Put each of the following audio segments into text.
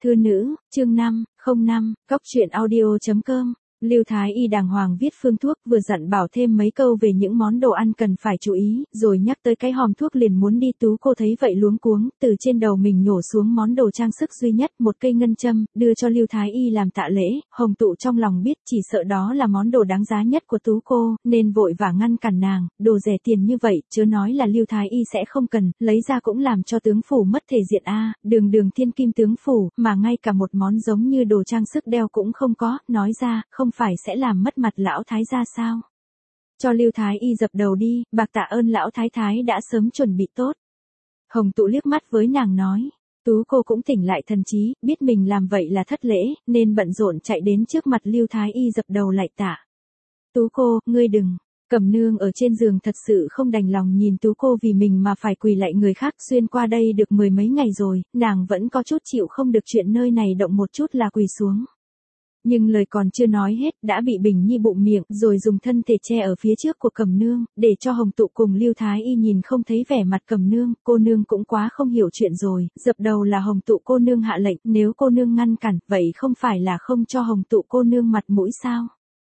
Thư nữ, chương 5, 05, Cóc truyện audio.com. Lưu Thái Y đàng hoàng viết phương thuốc, vừa dặn bảo thêm mấy câu về những món đồ ăn cần phải chú ý, rồi nhắc tới cái hòm thuốc liền muốn đi. Tú cô thấy vậy luống cuống, từ trên đầu mình nhổ xuống món đồ trang sức duy nhất, một cây ngân châm, đưa cho Lưu Thái Y làm tạ lễ. Hồng Tụ trong lòng biết chỉ sợ đó là món đồ đáng giá nhất của Tú cô, nên vội vã ngăn cản nàng, đồ rẻ tiền như vậy, chớ nói là Lưu Thái Y sẽ không cần, lấy ra cũng làm cho tướng phủ mất thể diện a. Đường đường thiên kim tướng phủ, mà ngay cả một món giống như đồ trang sức đeo cũng không có, nói ra, không phải sẽ làm mất mặt lão thái gia sao? Cho Lưu Thái Y dập đầu đi, bạc tạ ơn lão thái thái đã sớm chuẩn bị tốt. Hồng Tụ liếc mắt với nàng nói. Tú cô cũng tỉnh lại thần trí, biết mình làm vậy là thất lễ, nên bận rộn chạy đến trước mặt Lưu Thái Y dập đầu lạy tạ. Tú cô, ngươi đừng. Cẩm Nương ở trên giường thật sự không đành lòng nhìn Tú cô vì mình mà phải quỳ lạy người khác. Xuyên qua đây được mười mấy ngày rồi, nàng vẫn có chút chịu không được chuyện nơi này động một chút là quỳ xuống. Nhưng lời còn chưa nói hết, đã bị Bình Nhi bụng miệng, rồi dùng thân thể che ở phía trước của Cẩm Nương, để cho Hồng Tụ cùng Lưu Thái Y nhìn không thấy vẻ mặt Cẩm Nương. Cô nương cũng quá không hiểu chuyện rồi, dập đầu là Hồng Tụ cô nương hạ lệnh, nếu cô nương ngăn cản, vậy không phải là không cho Hồng Tụ cô nương mặt mũi sao?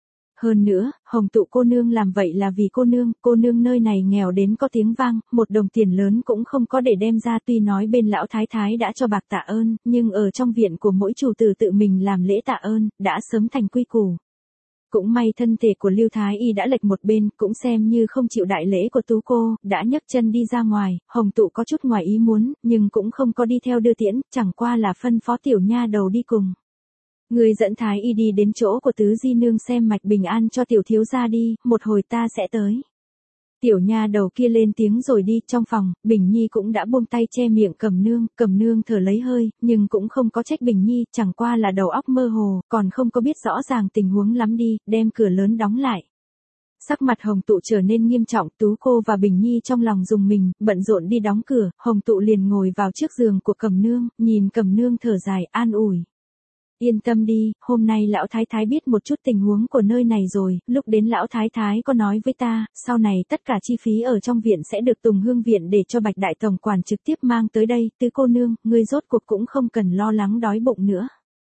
Hơn nữa, Hồng Tụ cô nương làm vậy là vì cô nương nơi này nghèo đến có tiếng vang, một đồng tiền lớn cũng không có để đem ra. Tuy nói bên lão thái thái đã cho bạc tạ ơn, nhưng ở trong viện của mỗi chủ tử tự mình làm lễ tạ ơn, đã sớm thành quy củ. Cũng may thân thể của Lưu Thái Y đã lệch một bên, cũng xem như không chịu đại lễ của Tú cô, đã nhấc chân đi ra ngoài. Hồng Tụ có chút ngoài ý muốn, nhưng cũng không có đi theo đưa tiễn, chẳng qua là phân phó tiểu nha đầu đi cùng. Người dẫn Thái Y đi đến chỗ của Tứ Di Nương xem mạch bình an cho tiểu thiếu gia đi, một hồi ta sẽ tới. Tiểu nha đầu kia lên tiếng rồi đi. Trong phòng, Bình Nhi cũng đã buông tay che miệng Cẩm Nương thở lấy hơi, nhưng cũng không có trách Bình Nhi, chẳng qua là đầu óc mơ hồ, còn không có biết rõ ràng tình huống lắm đi, đem cửa lớn đóng lại. Sắc mặt Hồng Tụ trở nên nghiêm trọng, Tú cô và Bình Nhi trong lòng rùng mình, bận rộn đi đóng cửa. Hồng Tụ liền ngồi vào trước giường của Cẩm Nương, nhìn Cẩm Nương thở dài, an ủi. Yên tâm đi, hôm nay lão thái thái biết một chút tình huống của nơi này rồi, lúc đến lão thái thái có nói với ta, sau này tất cả chi phí ở trong viện sẽ được Tùng Hương viện để cho Bạch đại tổng quản trực tiếp mang tới đây. Tứ cô nương, ngươi rốt cuộc cũng không cần lo lắng đói bụng nữa.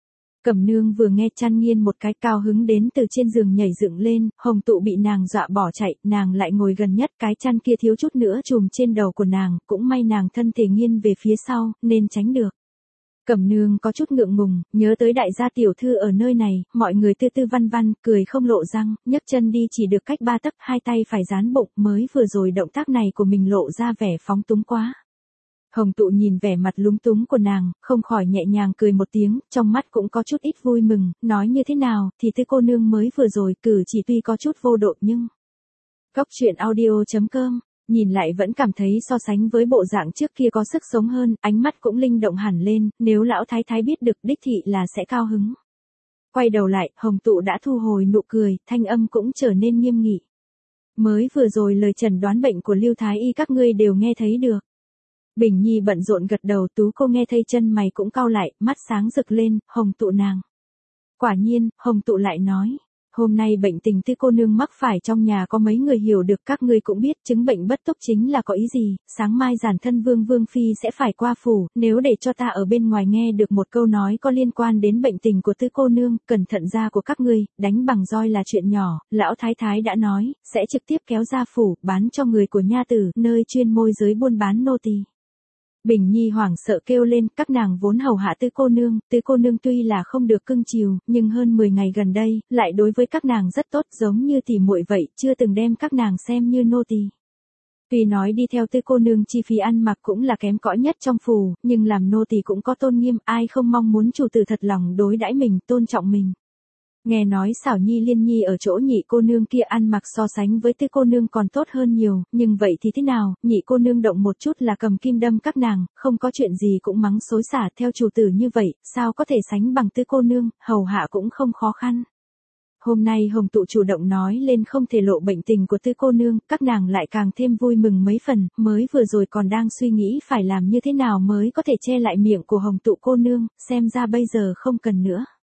Cẩm Nương vừa nghe chăn nghiên một cái, cao hứng đến từ trên giường nhảy dựng lên. Hồng Tụ bị nàng dọa bỏ chạy, nàng lại ngồi gần nhất, cái chăn kia thiếu chút nữa trùm trên đầu của nàng, cũng may nàng thân thể nghiêng về phía sau, nên tránh được. Cẩm Nương có chút ngượng ngùng, nhớ tới đại gia tiểu thư ở nơi này, mọi người tư tư văn văn, cười không lộ răng, nhấc chân đi chỉ được cách 3 tấc, hai tay phải dán bụng, mới vừa rồi động tác này của mình lộ ra vẻ phóng túng quá. Hồng Tụ nhìn vẻ mặt lúng túng của nàng, không khỏi nhẹ nhàng cười một tiếng, trong mắt cũng có chút ít vui mừng, nói như thế nào, thì Tư cô nương mới vừa rồi cử chỉ tuy có chút vô độ nhưng... Cóc truyện audio.com. Nhìn lại vẫn cảm thấy so sánh với bộ dạng trước kia có sức sống hơn, ánh mắt cũng linh động hẳn lên, nếu lão thái thái biết được đích thị là sẽ cao hứng. Quay đầu lại, Hồng Tụ đã thu hồi nụ cười, thanh âm cũng trở nên nghiêm nghị. Mới vừa rồi lời chẩn đoán bệnh của Lưu Thái Y các ngươi đều nghe thấy được. Bình Nhi bận rộn gật đầu, Tú cô nghe thấy chân mày cũng cau lại, mắt sáng rực lên, Hồng Tụ nàng. Quả nhiên, Hồng Tụ lại nói. Hôm nay bệnh tình Tư cô nương mắc phải trong nhà có mấy người hiểu được, các ngươi cũng biết chứng bệnh bất túc chính là có ý gì. Sáng mai giản thân Vương phi sẽ phải qua phủ, nếu để cho ta ở bên ngoài nghe được một câu nói có liên quan đến bệnh tình của Tư cô nương, cẩn thận da của các ngươi, đánh bằng roi là chuyện nhỏ. Lão thái thái đã nói, sẽ trực tiếp kéo ra phủ, bán cho người của nha tử, nơi chuyên môi giới buôn bán nô tỳ. Bình Nhi hoảng sợ kêu lên, các nàng vốn hầu hạ Tư cô nương tuy là không được cưng chiều, nhưng hơn 10 ngày gần đây, lại đối với các nàng rất tốt, giống như tỉ muội vậy, chưa từng đem các nàng xem như nô tỳ. Tuy nói đi theo Tư cô nương chi phí ăn mặc cũng là kém cỏi nhất trong phủ, nhưng làm nô tỳ cũng có tôn nghiêm, ai không mong muốn chủ tử thật lòng đối đãi mình, tôn trọng mình. Nghe nói Xảo Nhi Liên Nhi ở chỗ nhị cô nương kia ăn mặc so sánh với Tư cô nương còn tốt hơn nhiều, nhưng vậy thì thế nào, nhị cô nương động một chút là cầm kim đâm các nàng, không có chuyện gì cũng mắng xối xả theo chủ tử như vậy, sao có thể sánh bằng Tư cô nương, hầu hạ cũng không khó khăn. Hôm nay Hồng Tụ chủ động nói lên không thể lộ bệnh tình của Tư cô nương, các nàng lại càng thêm vui mừng mấy phần, mới vừa rồi còn đang suy nghĩ phải làm như thế nào mới có thể che lại miệng của Hồng Tụ cô nương, xem ra bây giờ không cần nữa.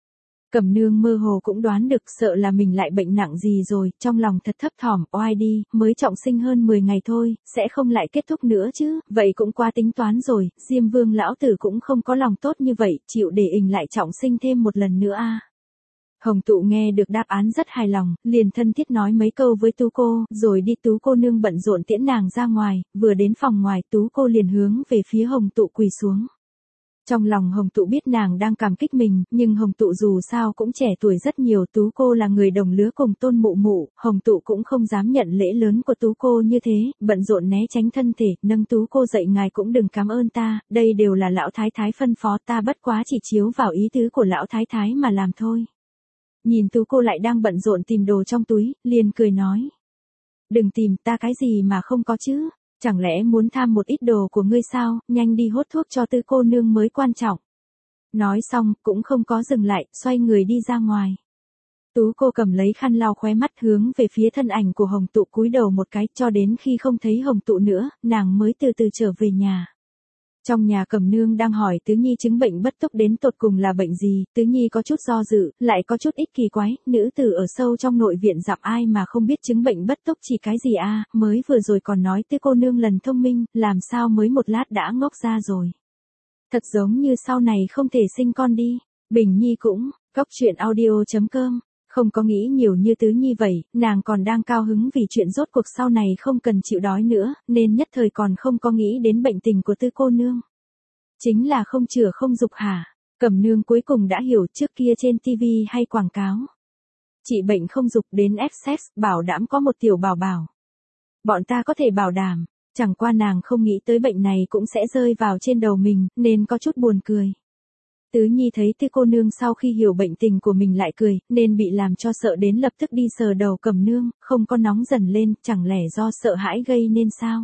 Cẩm Nương mơ hồ cũng đoán được sợ là mình lại bệnh nặng gì rồi, trong lòng thật thấp thỏm, oai đi, mới trọng sinh hơn 10 ngày thôi, sẽ không lại kết thúc nữa chứ, vậy cũng qua tính toán rồi, Diêm Vương lão tử cũng không có lòng tốt như vậy, chịu để ình lại trọng sinh thêm một lần nữa a. Hồng Tụ nghe được đáp án rất hài lòng, liền thân thiết nói mấy câu với Tú cô, rồi đi Tú cô nương bận rộn tiễn nàng ra ngoài, vừa đến phòng ngoài Tú cô liền hướng về phía Hồng Tụ quỳ xuống. Trong lòng Hồng Tụ biết nàng đang cảm kích mình, nhưng Hồng Tụ dù sao cũng trẻ tuổi rất nhiều, Tú cô là người đồng lứa cùng Tôn Mụ Mụ, Hồng Tụ cũng không dám nhận lễ lớn của Tú cô như thế, bận rộn né tránh thân thể, nâng Tú cô dậy, ngài cũng đừng cảm ơn ta, đây đều là lão thái thái phân phó, ta bất quá chỉ chiếu vào ý tứ của lão thái thái mà làm thôi. Nhìn Tú cô lại đang bận rộn tìm đồ trong túi, liền cười nói. Đừng tìm, ta cái gì mà không có chứ, chẳng lẽ muốn tham một ít đồ của ngươi sao, nhanh đi hốt thuốc cho Tư cô nương mới quan trọng. Nói xong, cũng không có dừng lại, xoay người đi ra ngoài. Tú cô cầm lấy khăn lau khóe mắt hướng về phía thân ảnh của Hồng Tụ cúi đầu một cái, cho đến khi không thấy Hồng Tụ nữa, nàng mới từ từ trở về nhà. Trong nhà Cẩm Nương đang hỏi Tứ Nhi chứng bệnh bất túc đến tột cùng là bệnh gì, Tứ Nhi có chút do dự, lại có chút ít kỳ quái, nữ tử ở sâu trong nội viện dặm ai mà không biết chứng bệnh bất túc chỉ cái gì a, mới vừa rồi còn nói Tư cô nương lần thông minh, làm sao mới một lát đã ngốc ra rồi. Thật giống như sau này không thể sinh con đi. Bình Nhi cũng, goctruyện.audio.com, không có nghĩ nhiều như Tứ Nhi vậy, nàng còn đang cao hứng vì chuyện rốt cuộc sau này không cần chịu đói nữa, nên nhất thời còn không có nghĩ đến bệnh tình của Tư cô nương. Chính là không chữa không dục hả? Cẩm Nương cuối cùng đã hiểu, trước kia trên TV hay quảng cáo. Trị bệnh không dục đến F-sex, bảo đảm có một tiểu bảo bảo. Bọn ta có thể bảo đảm, chẳng qua nàng không nghĩ tới bệnh này cũng sẽ rơi vào trên đầu mình, nên có chút buồn cười. Tứ Nhi thấy Tư cô nương sau khi hiểu bệnh tình của mình lại cười, nên bị làm cho sợ đến lập tức đi sờ đầu Cẩm Nương, không có nóng dần lên, chẳng lẽ do sợ hãi gây nên sao?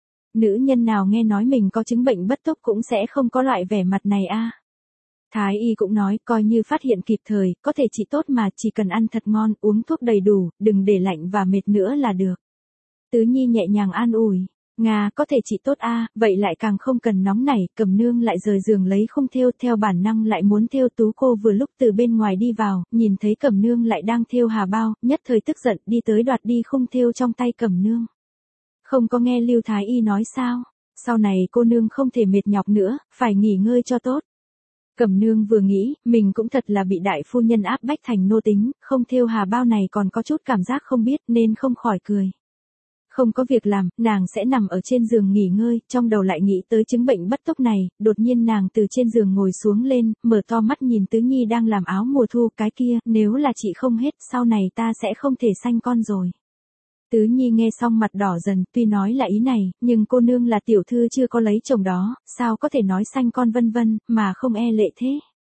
Nữ nhân nào nghe nói mình có chứng bệnh bất túc cũng sẽ không có loại vẻ mặt này a. Thái y cũng nói, coi như phát hiện kịp thời, có thể trị tốt mà, chỉ cần ăn thật ngon, uống thuốc đầy đủ, đừng để lạnh và mệt nữa là được. Tứ Nhi nhẹ nhàng an ủi. Nga, có thể trị tốt a, vậy lại càng không cần nóng nảy, Cẩm Nương lại rời giường lấy khung thêu, theo bản năng lại muốn thêu. Tú cô vừa lúc từ bên ngoài đi vào, nhìn thấy Cẩm Nương lại đang thêu hà bao, nhất thời tức giận, đi tới đoạt đi khung thêu trong tay Cẩm Nương. Không có nghe Lưu Thái y nói sao, sau này cô nương không thể mệt nhọc nữa, phải nghỉ ngơi cho tốt. Cẩm Nương vừa nghĩ, mình cũng thật là bị đại phu nhân áp bách thành nô tính, không thêu hà bao này còn có chút cảm giác không biết nên không khỏi cười. Không có việc làm, nàng sẽ nằm ở trên giường nghỉ ngơi, trong đầu lại nghĩ tới chứng bệnh bất túc này, đột nhiên nàng từ trên giường ngồi xuống lên, mở to mắt nhìn Tứ Nhi đang làm áo mùa thu, cái kia, nếu là chị không hết, sau này ta sẽ không thể sanh con rồi. Tứ Nhi nghe xong mặt đỏ dần, tuy nói là ý này, nhưng cô nương là tiểu thư chưa có lấy chồng đó, sao có thể nói sanh con vân vân, mà không e lệ thế.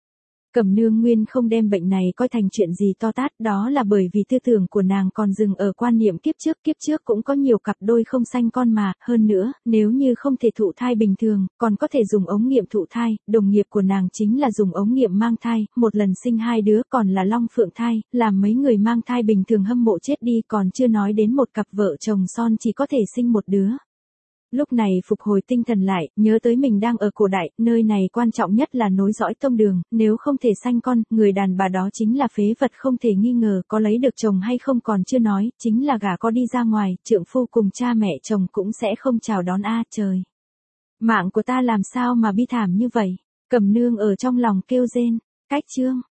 Cẩm Nương nguyên không đem bệnh này coi thành chuyện gì to tát, đó là bởi vì tư tưởng của nàng còn dừng ở quan niệm kiếp trước cũng có nhiều cặp đôi không sanh con mà, hơn nữa, nếu như không thể thụ thai bình thường, còn có thể dùng ống nghiệm thụ thai, đồng nghiệp của nàng chính là dùng ống nghiệm mang thai, một lần sinh 2 đứa còn là long phượng thai, làm mấy người mang thai bình thường hâm mộ chết đi, còn chưa nói đến một cặp vợ chồng son chỉ có thể sinh một đứa. Lúc này phục hồi tinh thần lại, nhớ tới mình đang ở cổ đại, nơi này quan trọng nhất là nối dõi tông đường, nếu không thể sanh con, người đàn bà đó chính là phế vật không thể nghi ngờ, có lấy được chồng hay không còn chưa nói, chính là gả có đi ra ngoài, trượng phu cùng cha mẹ chồng cũng sẽ không chào đón trời. Mạng của ta làm sao mà bi thảm như vậy? Cẩm Nương ở trong lòng kêu rên, cách chương.